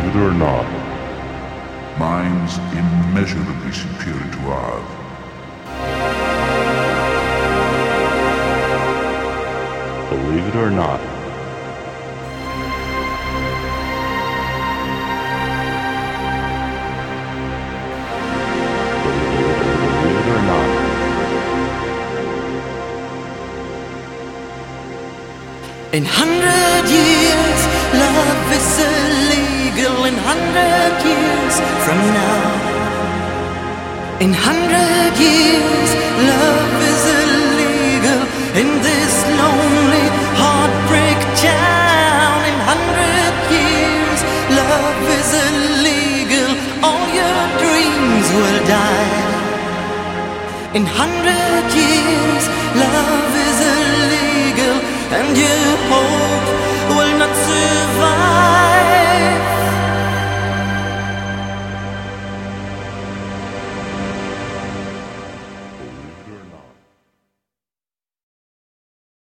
it or not, mine's immeasurably superior to ours. Believe it or not. Believe it or not. In 100 years, love is illegal. In 100 years from now. In 100 years, love is illegal in this lonely heartbreak town. In 100 years, love is illegal. All your dreams will die. In 100 years, love is